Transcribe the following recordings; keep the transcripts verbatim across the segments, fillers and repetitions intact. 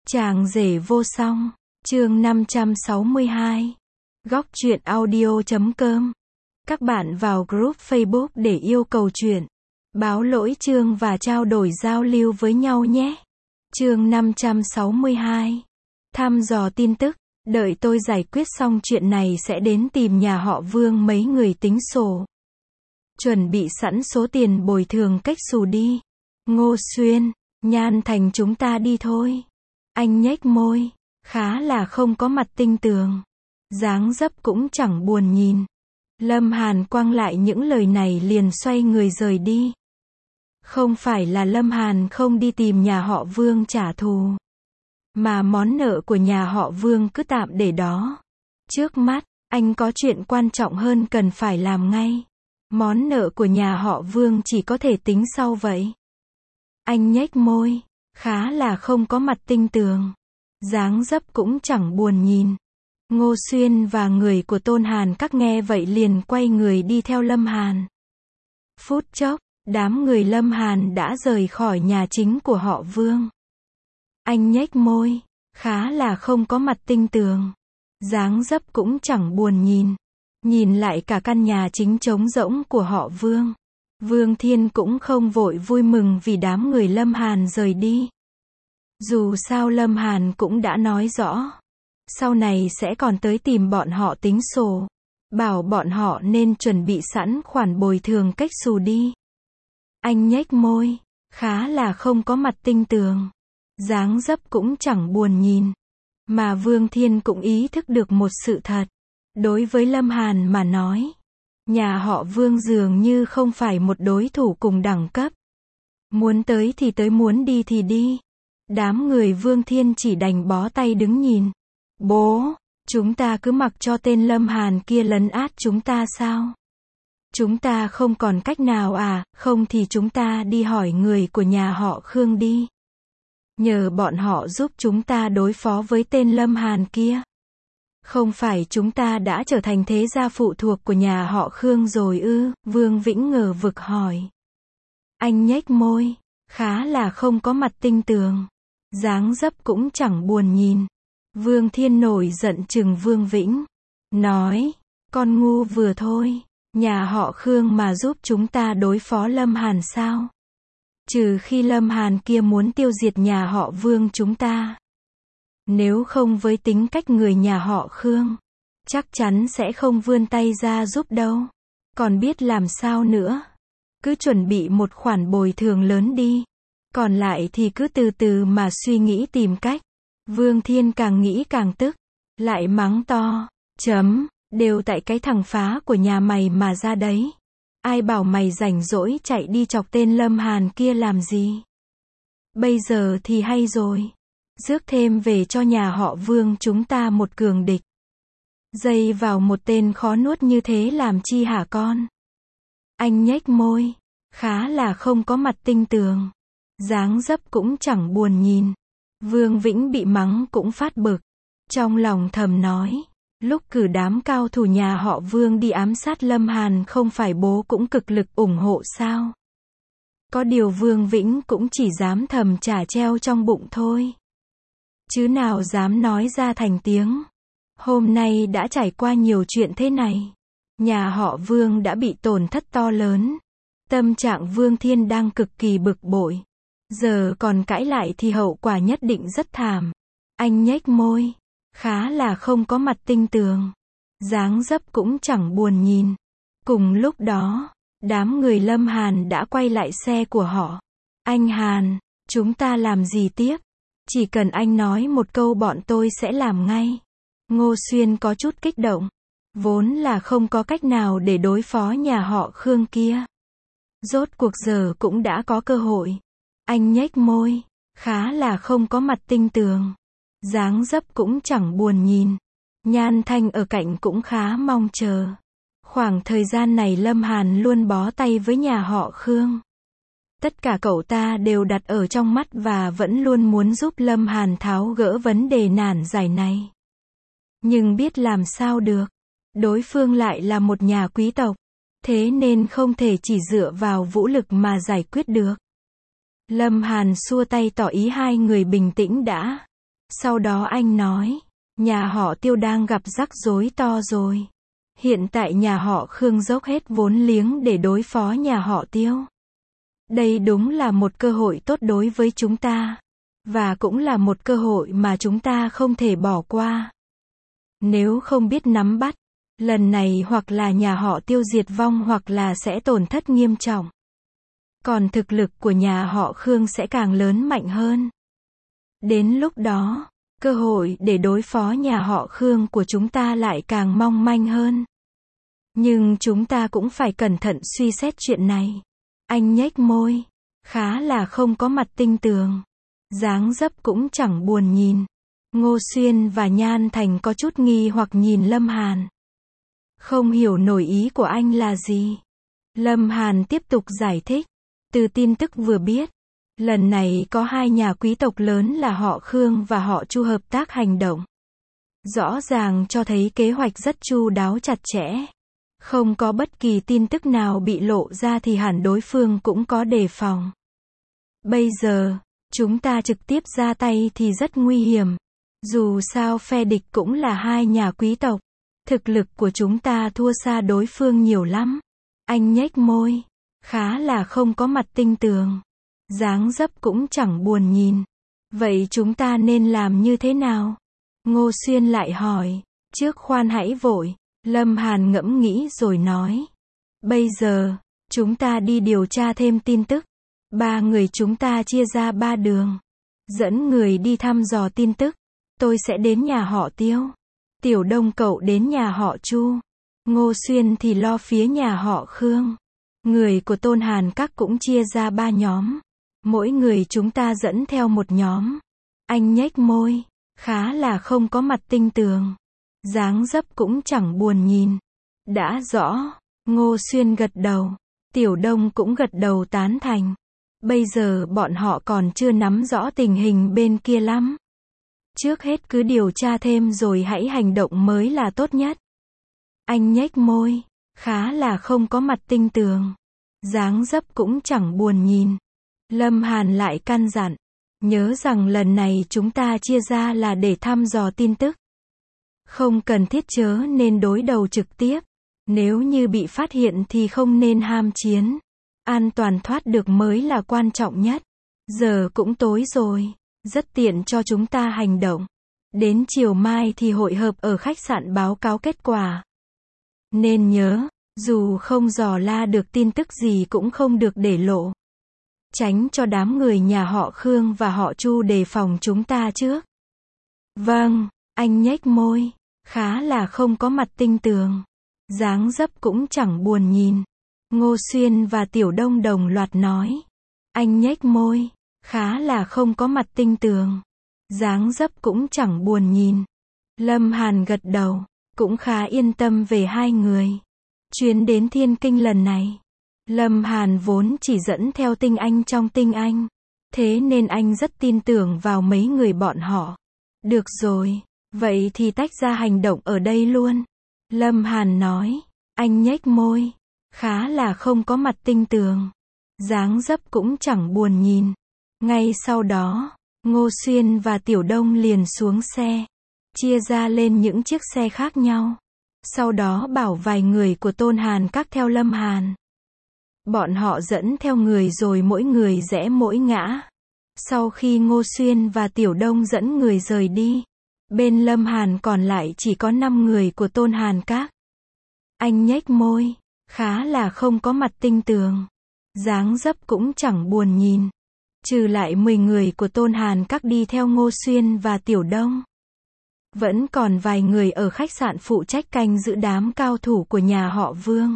Chàng rể vô song, chương năm trăm sáu mươi hai. Góc truyện audio chấm com. Các bạn vào group Facebook để yêu cầu truyện, báo lỗi chương và trao đổi giao lưu với nhau nhé. Chương năm trăm sáu mươi hai. Thăm dò tin tức, đợi tôi giải quyết xong chuyện này sẽ đến tìm nhà họ Vương mấy người tính sổ. Chuẩn bị sẵn số tiền bồi thường cách xù đi. Ngô Xuyên, Nhan Thành chúng ta đi thôi. Anh nhếch môi, khá là không có mặt tinh tường. Dáng dấp cũng chẳng buồn nhìn. Lâm Hàn quăng lại những lời này liền xoay người rời đi. Không phải là Lâm Hàn không đi tìm nhà họ Vương trả thù, mà món nợ của nhà họ Vương cứ tạm để đó. Trước mắt, anh có chuyện quan trọng hơn cần phải làm ngay. Món nợ của nhà họ Vương chỉ có thể tính sau vậy. Anh nhếch môi, khá là không có mặt tinh tường. Dáng dấp cũng chẳng buồn nhìn. Ngô Xuyên và người của Tôn Hàn Các nghe vậy liền quay người đi theo Lâm Hàn. Phút chốc, đám người Lâm Hàn đã rời khỏi nhà chính của họ Vương. Anh nhếch môi, khá là không có mặt tinh tường. Dáng dấp cũng chẳng buồn nhìn. Nhìn lại cả căn nhà chính trống rỗng của họ Vương. Vương Thiên cũng không vội vui mừng vì đám người Lâm Hàn rời đi. Dù sao Lâm Hàn cũng đã nói rõ, sau này sẽ còn tới tìm bọn họ tính sổ, bảo bọn họ nên chuẩn bị sẵn khoản bồi thường cách xù đi. Anh nhếch môi, khá là không có mặt tinh tường. Dáng dấp cũng chẳng buồn nhìn. Mà Vương Thiên cũng ý thức được một sự thật. Đối với Lâm Hàn mà nói, nhà họ Vương dường như không phải một đối thủ cùng đẳng cấp. Muốn tới thì tới, muốn đi thì đi. Đám người Vương Thiên chỉ đành bó tay đứng nhìn. Bố, chúng ta cứ mặc cho tên Lâm Hàn kia lấn át chúng ta sao? Chúng ta không còn cách nào à, không thì chúng ta đi hỏi người của nhà họ Khương đi. Nhờ bọn họ giúp chúng ta đối phó với tên Lâm Hàn kia. Không phải chúng ta đã trở thành thế gia phụ thuộc của nhà họ Khương rồi ư? Vương Vĩnh ngờ vực hỏi. Anh nhếch môi, khá là không có mặt tinh tường. Dáng dấp cũng chẳng buồn nhìn. Vương Thiên nổi giận chừng Vương Vĩnh. Nói, con ngu vừa thôi. Nhà họ Khương mà giúp chúng ta đối phó Lâm Hàn sao? Trừ khi Lâm Hàn kia muốn tiêu diệt nhà họ Vương chúng ta. Nếu không với tính cách người nhà họ Khương, chắc chắn sẽ không vươn tay ra giúp đâu. Còn biết làm sao nữa? Cứ chuẩn bị một khoản bồi thường lớn đi. Còn lại thì cứ từ từ mà suy nghĩ tìm cách. Vương Thiên càng nghĩ càng tức. Lại mắng to. Chấm, đều tại cái thằng phá của nhà mày mà ra đấy. Ai bảo mày rảnh rỗi chạy đi chọc tên Lâm Hàn kia làm gì? Bây giờ thì hay rồi. Rước thêm về cho nhà họ Vương chúng ta một cường địch. Dây vào một tên khó nuốt như thế làm chi hả con? Anh nhếch môi, khá là không có mặt tinh tường. Dáng dấp cũng chẳng buồn nhìn. Vương Vĩnh bị mắng cũng phát bực. Trong lòng thầm nói, lúc cử đám cao thủ nhà họ Vương đi ám sát Lâm Hàn không phải bố cũng cực lực ủng hộ sao? Có điều Vương Vĩnh cũng chỉ dám thầm chả treo trong bụng thôi. Chứ nào dám nói ra thành tiếng. Hôm nay đã trải qua nhiều chuyện thế này. Nhà họ Vương đã bị tổn thất to lớn. Tâm trạng Vương Thiên đang cực kỳ bực bội. Giờ còn cãi lại thì hậu quả nhất định rất thảm. Anh nhếch môi, khá là không có mặt tinh tường. Dáng dấp cũng chẳng buồn nhìn. Cùng lúc đó, đám người Lâm Hàn đã quay lại xe của họ. Anh Hàn, chúng ta làm gì tiếp? Chỉ cần anh nói một câu bọn tôi sẽ làm ngay. Ngô Xuyên có chút kích động. Vốn là không có cách nào để đối phó nhà họ Khương kia. Rốt cuộc giờ cũng đã có cơ hội. Anh nhếch môi, khá là không có mặt tinh tường. Dáng dấp cũng chẳng buồn nhìn. Nhan Thanh ở cạnh cũng khá mong chờ. Khoảng thời gian này Lâm Hàn luôn bó tay với nhà họ Khương. Tất cả cậu ta đều đặt ở trong mắt và vẫn luôn muốn giúp Lâm Hàn tháo gỡ vấn đề nan giải này. Nhưng biết làm sao được. Đối phương lại là một nhà quý tộc. Thế nên không thể chỉ dựa vào vũ lực mà giải quyết được. Lâm Hàn xua tay tỏ ý hai người bình tĩnh đã. Sau đó anh nói, nhà họ Tiêu đang gặp rắc rối to rồi. Hiện tại nhà họ Khương dốc hết vốn liếng để đối phó nhà họ Tiêu. Đây đúng là một cơ hội tốt đối với chúng ta. Và cũng là một cơ hội mà chúng ta không thể bỏ qua. Nếu không biết nắm bắt, lần này hoặc là nhà họ Tiêu diệt vong hoặc là sẽ tổn thất nghiêm trọng. Còn thực lực của nhà họ Khương sẽ càng lớn mạnh hơn. Đến lúc đó, cơ hội để đối phó nhà họ Khương của chúng ta lại càng mong manh hơn. Nhưng chúng ta cũng phải cẩn thận suy xét chuyện này. Anh nhếch môi, khá là không có mặt tinh tường. Dáng dấp cũng chẳng buồn nhìn. Ngô Xuyên và Nhan Thành có chút nghi hoặc nhìn Lâm Hàn. Không hiểu nổi ý của anh là gì. Lâm Hàn tiếp tục giải thích. Từ tin tức vừa biết, lần này có hai nhà quý tộc lớn là họ Khương và họ Chu hợp tác hành động. Rõ ràng cho thấy kế hoạch rất chu đáo chặt chẽ. Không có bất kỳ tin tức nào bị lộ ra thì hẳn đối phương cũng có đề phòng. Bây giờ, chúng ta trực tiếp ra tay thì rất nguy hiểm. Dù sao phe địch cũng là hai nhà quý tộc. Thực lực của chúng ta thua xa đối phương nhiều lắm. Anh nhếch môi, khá là không có mặt tinh tường. Dáng dấp cũng chẳng buồn nhìn. Vậy chúng ta nên làm như thế nào? Ngô Xuyên lại hỏi. Trước khoan hãy vội. Lâm Hàn ngẫm nghĩ rồi nói. Bây giờ, chúng ta đi điều tra thêm tin tức. Ba người chúng ta chia ra ba đường. Dẫn người đi thăm dò tin tức. Tôi sẽ đến nhà họ Tiêu. Tiểu Đông cậu đến nhà họ Chu. Ngô Xuyên thì lo phía nhà họ Khương. Người của Tôn Hàn Các cũng chia ra ba nhóm. Mỗi người chúng ta dẫn theo một nhóm. Anh nhếch môi, khá là không có mặt tinh tường. Dáng dấp cũng chẳng buồn nhìn. Đã rõ. Ngô Xuyên gật đầu. Tiểu Đông cũng gật đầu tán thành. Bây giờ bọn họ còn chưa nắm rõ tình hình bên kia lắm. Trước hết cứ điều tra thêm rồi hãy hành động mới là tốt nhất. Anh nhếch môi, khá là không có mặt tinh tường. Dáng dấp cũng chẳng buồn nhìn. Lâm Hàn lại căn dặn. Nhớ rằng lần này chúng ta chia ra là để thăm dò tin tức. Không cần thiết chớ nên đối đầu trực tiếp. Nếu như bị phát hiện thì không nên ham chiến. An toàn thoát được mới là quan trọng nhất. Giờ cũng tối rồi. Rất tiện cho chúng ta hành động. Đến chiều mai thì hội hợp ở khách sạn báo cáo kết quả. Nên nhớ, dù không dò la được tin tức gì cũng không được để lộ. Tránh cho đám người nhà họ Khương và họ Chu đề phòng chúng ta trước. Vâng, anh nhếch môi, khá là không có mặt tinh tường. Dáng dấp cũng chẳng buồn nhìn. Ngô Xuyên và Tiểu Đông đồng loạt nói. Anh nhếch môi, khá là không có mặt tinh tường. Dáng dấp cũng chẳng buồn nhìn. Lâm Hàn gật đầu, cũng khá yên tâm về hai người. Chuyến đến Thiên Kinh lần này, Lâm Hàn vốn chỉ dẫn theo tinh anh trong tinh anh. Thế nên anh rất tin tưởng vào mấy người bọn họ. Được rồi, vậy thì tách ra hành động ở đây luôn. Lâm Hàn nói, anh nhếch môi, khá là không có mặt tinh tường. Dáng dấp cũng chẳng buồn nhìn. Ngay sau đó, Ngô Xuyên và Tiểu Đông liền xuống xe. Chia ra lên những chiếc xe khác nhau. Sau đó bảo vài người của Tôn Hàn Các theo Lâm Hàn. Bọn họ dẫn theo người rồi mỗi người rẽ mỗi ngã. Sau khi Ngô Xuyên và Tiểu Đông dẫn người rời đi, bên Lâm Hàn còn lại chỉ có năm người của Tôn Hàn Các. Anh nhếch môi, khá là không có mặt tinh tường. Dáng dấp cũng chẳng buồn nhìn. Trừ lại mười người của Tôn Hàn Các đi theo Ngô Xuyên và Tiểu Đông. Vẫn còn vài người ở khách sạn phụ trách canh giữ đám cao thủ của nhà họ Vương.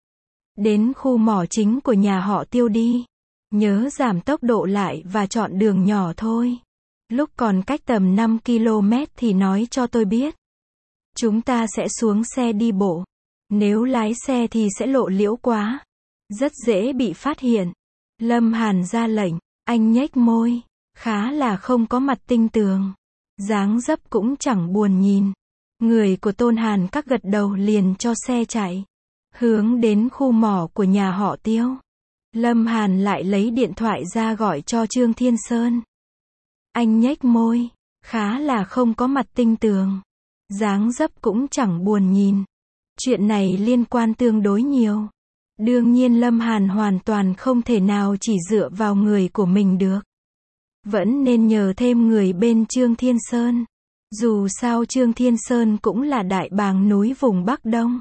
Đến khu mỏ chính của nhà họ Tiêu đi. Nhớ giảm tốc độ lại và chọn đường nhỏ thôi. Lúc còn cách tầm năm ki lô mét thì nói cho tôi biết. Chúng ta sẽ xuống xe đi bộ. Nếu lái xe thì sẽ lộ liễu quá. Rất dễ bị phát hiện. Lâm Hàn ra lệnh. Anh nhếch môi, khá là không có mặt tinh tường. Dáng dấp cũng chẳng buồn nhìn. Người của Tôn Hàn Các gật đầu liền cho xe chạy. Hướng đến khu mỏ của nhà họ Tiêu. Lâm Hàn lại lấy điện thoại ra gọi cho Trương Thiên Sơn. Anh nhếch môi, khá là không có mặt tinh tường. Dáng dấp cũng chẳng buồn nhìn. Chuyện này liên quan tương đối nhiều. Đương nhiên Lâm Hàn hoàn toàn không thể nào chỉ dựa vào người của mình được. Vẫn nên nhờ thêm người bên Trương Thiên Sơn. Dù sao Trương Thiên Sơn cũng là đại bàng núi vùng Bắc Đông.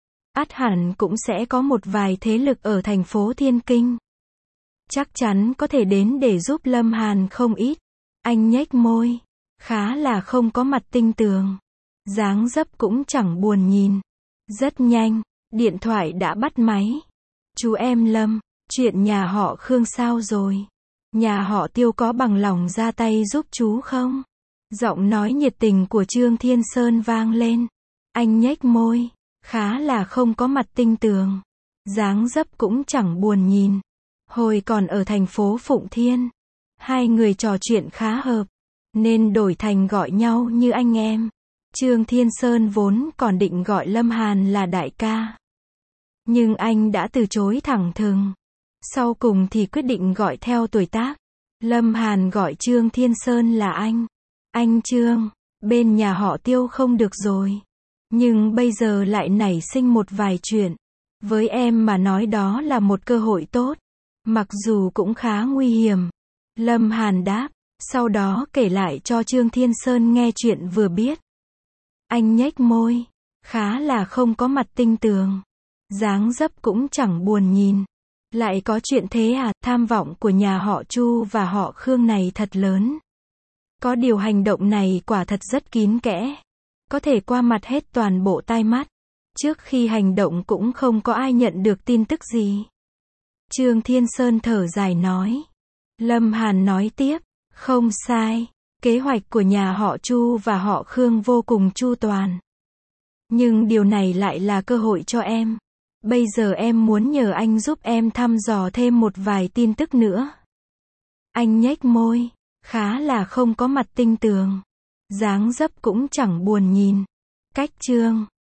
Ắt hẳn cũng sẽ có một vài thế lực ở thành phố Thiên Kinh. Chắc chắn có thể đến để giúp Lâm Hàn không ít. Anh nhếch môi. Khá là không có mặt tinh tường. Dáng dấp cũng chẳng buồn nhìn. Rất nhanh, điện thoại đã bắt máy. Chú em Lâm, chuyện nhà họ Khương sao rồi? Nhà họ Tiêu có bằng lòng ra tay giúp chú không? Giọng nói nhiệt tình của Trương Thiên Sơn vang lên. Anh nhếch môi. Khá là không có mặt tinh tường. Dáng dấp cũng chẳng buồn nhìn. Hồi còn ở thành phố Phụng Thiên, hai người trò chuyện khá hợp, nên đổi thành gọi nhau như anh em. Trương Thiên Sơn vốn còn định gọi Lâm Hàn là đại ca. Nhưng anh đã từ chối thẳng thừng. Sau cùng thì quyết định gọi theo tuổi tác. Lâm Hàn gọi Trương Thiên Sơn là anh. Anh Trương, bên nhà họ Tiêu không được rồi. Nhưng bây giờ lại nảy sinh một vài chuyện. Với em mà nói đó là một cơ hội tốt. Mặc dù cũng khá nguy hiểm. Lâm Hàn đáp, sau đó kể lại cho Trương Thiên Sơn nghe chuyện vừa biết. Anh nhếch môi. Khá là không có mặt tinh tường. Dáng dấp cũng chẳng buồn nhìn. Lại có chuyện thế à? Tham vọng của nhà họ Chu và họ Khương này thật lớn. Có điều hành động này quả thật rất kín kẽ. Có thể qua mặt hết toàn bộ tai mắt. Trước khi hành động cũng không có ai nhận được tin tức gì. Trương Thiên Sơn thở dài nói. Lâm Hàn nói tiếp. Không sai. Kế hoạch của nhà họ Chu và họ Khương vô cùng chu toàn. Nhưng điều này lại là cơ hội cho em. Bây giờ em muốn nhờ anh giúp em thăm dò thêm một vài tin tức nữa. Anh nhếch môi. Khá là không có mặt tinh tường. Dáng dấp cũng chẳng buồn nhìn. Cách Trương